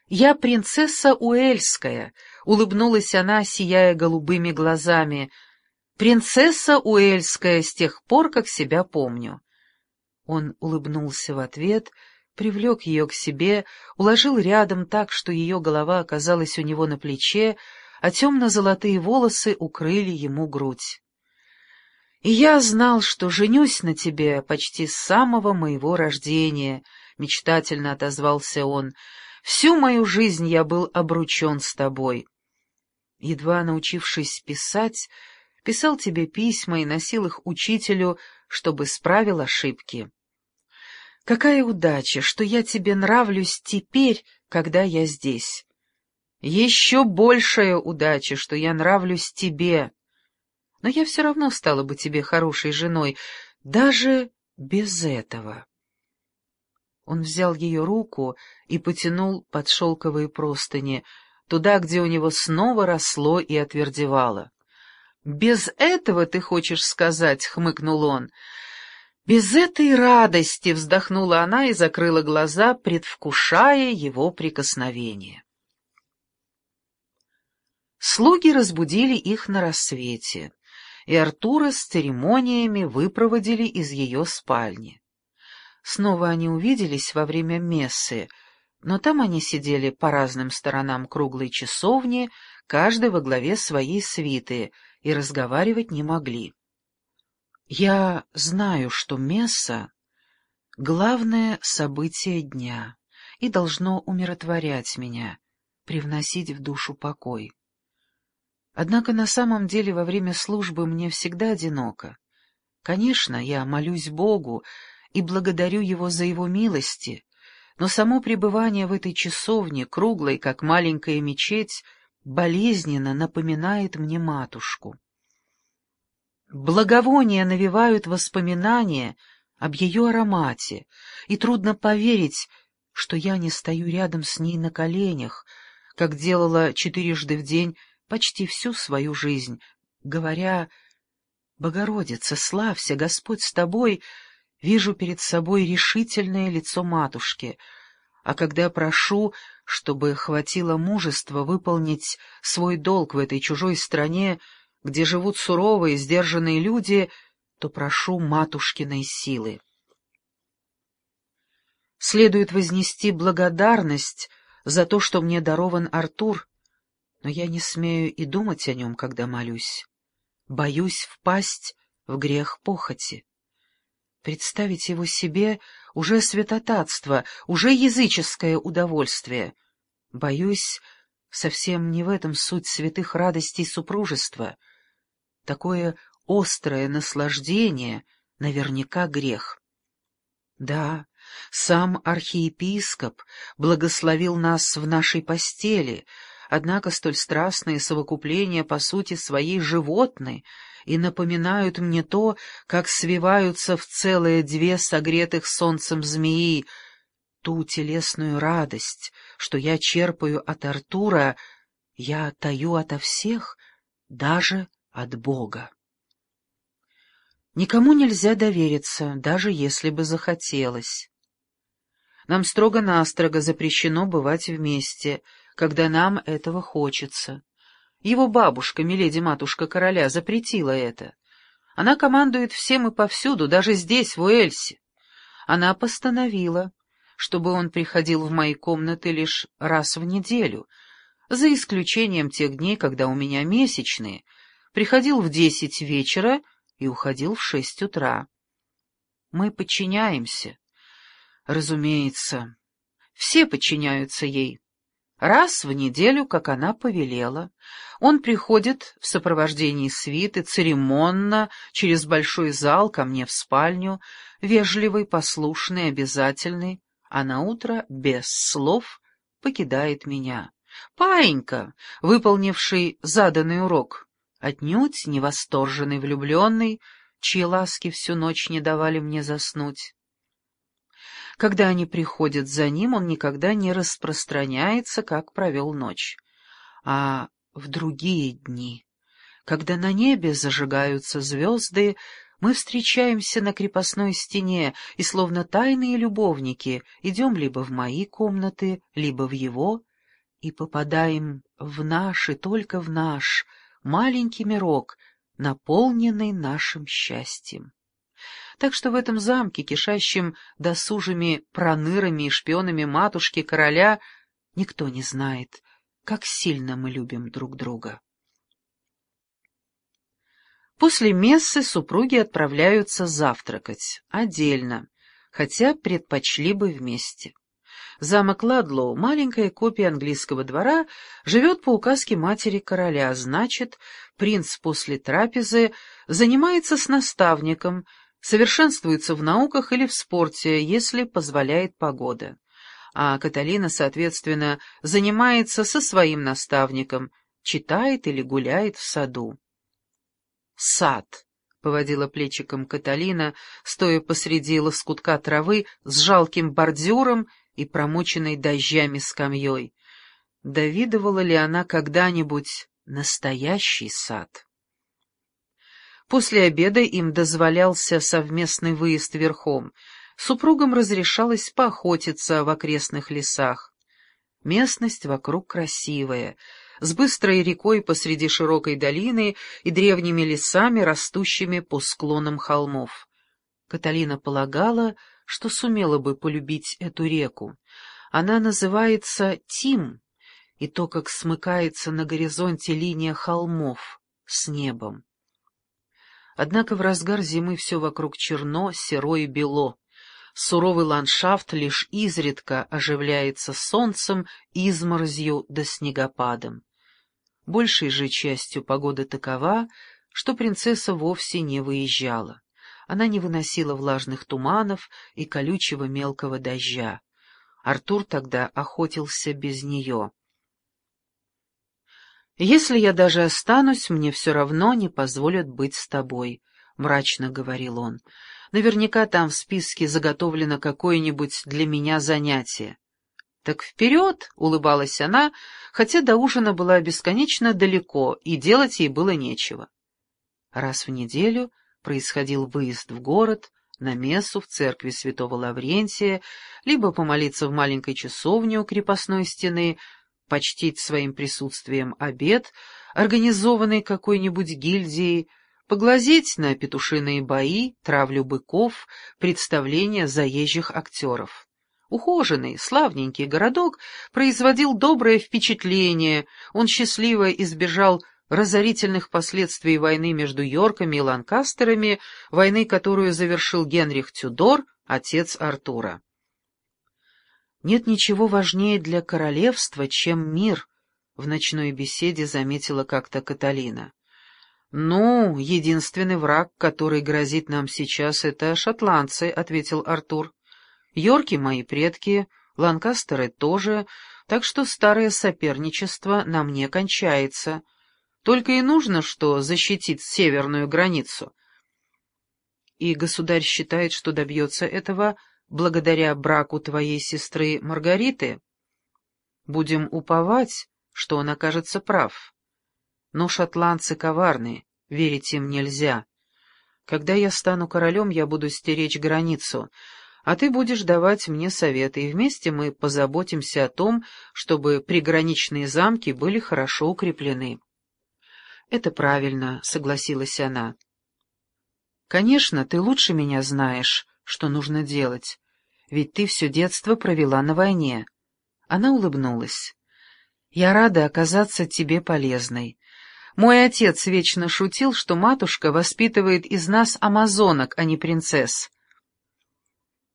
«Я принцесса Уэльская», — улыбнулась она, сияя голубыми глазами. «Принцесса Уэльская с тех пор, как себя помню». Он улыбнулся в ответ, привлек ее к себе, уложил рядом так, что ее голова оказалась у него на плече, а темно-золотые волосы укрыли ему грудь. «И я знал, что женюсь на тебе почти с самого моего рождения», — мечтательно отозвался он. «Всю мою жизнь я был обручен с тобой. Едва научившись писать, писал тебе письма и носил их учителю, чтобы исправил ошибки. Какая удача, что я тебе нравлюсь теперь, когда я здесь. Еще большая удача, что я нравлюсь тебе. Но я все равно стала бы тебе хорошей женой, даже без этого». Он взял ее руку и потянул под шелковые простыни, туда, где у него снова росло и отвердевало. «Без этого, ты хочешь сказать?» — хмыкнул он. «Без этой радости!» — вздохнула она и закрыла глаза, предвкушая его прикосновение. Слуги разбудили их на рассвете, и Артура с церемониями выпроводили из ее спальни. Снова они увиделись во время мессы, но там они сидели по разным сторонам круглой часовни, каждый во главе своей свиты, и разговаривать не могли. «Я знаю, что месса — главное событие дня и должно умиротворять меня, привносить в душу покой. Однако на самом деле во время службы мне всегда одиноко. Конечно, я молюсь Богу и благодарю Его за Его милости, но само пребывание в этой часовне, круглой, как маленькая мечеть, болезненно напоминает мне матушку. Благовония навевают воспоминания об ее аромате, и трудно поверить, что я не стою рядом с ней на коленях, как делала 4 в день почти всю свою жизнь, говоря: «Богородица, славься, Господь с тобой», вижу перед собой решительное лицо матушки, а когда прошу, чтобы хватило мужества выполнить свой долг в этой чужой стране, где живут суровые, сдержанные люди, то прошу матушкиной силы. Следует вознести благодарность за то, что мне дарован Артур, но я не смею и думать о нем, когда молюсь. Боюсь впасть в грех похоти. Представить его себе уже святотатство, уже языческое удовольствие. Боюсь, совсем не в этом суть святых радостей супружества. Такое острое наслаждение наверняка грех. Да, сам архиепископ благословил нас в нашей постели, однако столь страстные совокупления по сути своей животны и напоминают мне то, как свиваются в целое 2 согретых солнцем змеи. Ту телесную радость, что я черпаю от Артура, я таю ото всех, даже от Бога. Никому нельзя довериться, даже если бы захотелось. Нам строго-настрого запрещено бывать вместе, когда нам этого хочется. Его бабушка, миледи-матушка короля, запретила это. Она командует всем и повсюду, даже здесь, в Уэльсе. Она постановила, чтобы он приходил в мои комнаты лишь раз в неделю, за исключением тех дней, когда у меня месячные, приходил в 10 вечера и уходил в 6 утра. Мы подчиняемся. Разумеется, все подчиняются ей. Раз в неделю, как она повелела, он приходит в сопровождении свиты, церемонно, через большой зал ко мне в спальню, вежливый, послушный, обязательный, а наутро, без слов, покидает меня. Паинька, выполнивший заданный урок, отнюдь не восторженный влюбленный, чьи ласки всю ночь не давали мне заснуть. Когда они приходят за ним, он никогда не распространяется, как провел ночь. А в другие дни, когда на небе зажигаются звезды, мы встречаемся на крепостной стене и, словно тайные любовники, идем либо в мои комнаты, либо в его, и попадаем в наш, и только в наш, маленький мирок, наполненный нашим счастьем. Так что в этом замке, кишащем досужими пронырами и шпионами матушки короля, никто не знает, как сильно мы любим друг друга. После мессы супруги отправляются завтракать, отдельно, хотя предпочли бы вместе. Замок Ладлоу, маленькая копия английского двора, живет по указке матери короля, значит, принц после трапезы занимается с наставником, совершенствуется в науках или в спорте, если позволяет погода. А Каталина, соответственно, занимается со своим наставником, читает или гуляет в саду. «Сад», — поводила плечиком Каталина, стоя посреди лоскутка травы с жалким бордюром и промоченной дождями скамьей. Довидывала ли она когда-нибудь настоящий сад? После обеда им дозволялся совместный выезд верхом. Супругам разрешалось поохотиться в окрестных лесах. Местность вокруг красивая, с быстрой рекой посреди широкой долины и древними лесами, растущими по склонам холмов. Каталина полагала, что сумела бы полюбить эту реку. Она называется Тим, и то, как смыкается на горизонте линия холмов с небом. Однако в разгар зимы все вокруг черно, серо и бело. Суровый ландшафт лишь изредка оживляется солнцем, изморозью да снегопадом. Большей же частью погода такова, что принцесса вовсе не выезжала. Она не выносила влажных туманов и колючего мелкого дождя. Артур тогда охотился без нее. «Если я даже останусь, мне все равно не позволят быть с тобой», — мрачно говорил он. «Наверняка там в списке заготовлено какое-нибудь для меня занятие». «Так вперед!» — улыбалась она, хотя до ужина была бесконечно далеко, и делать ей было нечего. Раз в неделю происходил выезд в город, на мессу в церкви святого Лаврентия, либо помолиться в маленькой часовне у крепостной стены, почтить своим присутствием обед, организованный какой-нибудь гильдией, поглазеть на петушиные бои, травлю быков, представления заезжих актеров. Ухоженный, славненький городок производил доброе впечатление, он счастливо избежал разорительных последствий войны между Йорками и Ланкастерами, войны, которую завершил Генрих Тюдор, отец Артура. «Нет ничего важнее для королевства, чем мир», — в ночной беседе заметила как-то Каталина. «Ну, единственный враг, который грозит нам сейчас, — это шотландцы», — ответил Артур. «Йорки — мои предки, Ланкастеры тоже, так что старое соперничество нам не кончается. Только и нужно, что защитить северную границу». «И государь считает, что добьется этого благодаря браку твоей сестры Маргариты? Будем уповать, что он окажется прав. Но шотландцы коварны, верить им нельзя. Когда я стану королем, я буду стеречь границу, а ты будешь давать мне советы, и вместе мы позаботимся о том, чтобы приграничные замки были хорошо укреплены». «Это правильно», — согласилась она. «Конечно, ты лучше меня знаешь, что нужно делать, ведь ты все детство провела на войне». Она улыбнулась. «Я рада оказаться тебе полезной. Мой отец вечно шутил, что матушка воспитывает из нас амазонок, а не принцесс.